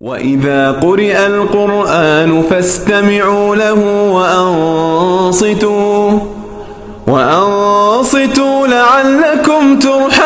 وإذا قرئ القرآن فاستمعوا له وأنصتوا لعلكم ترحمون.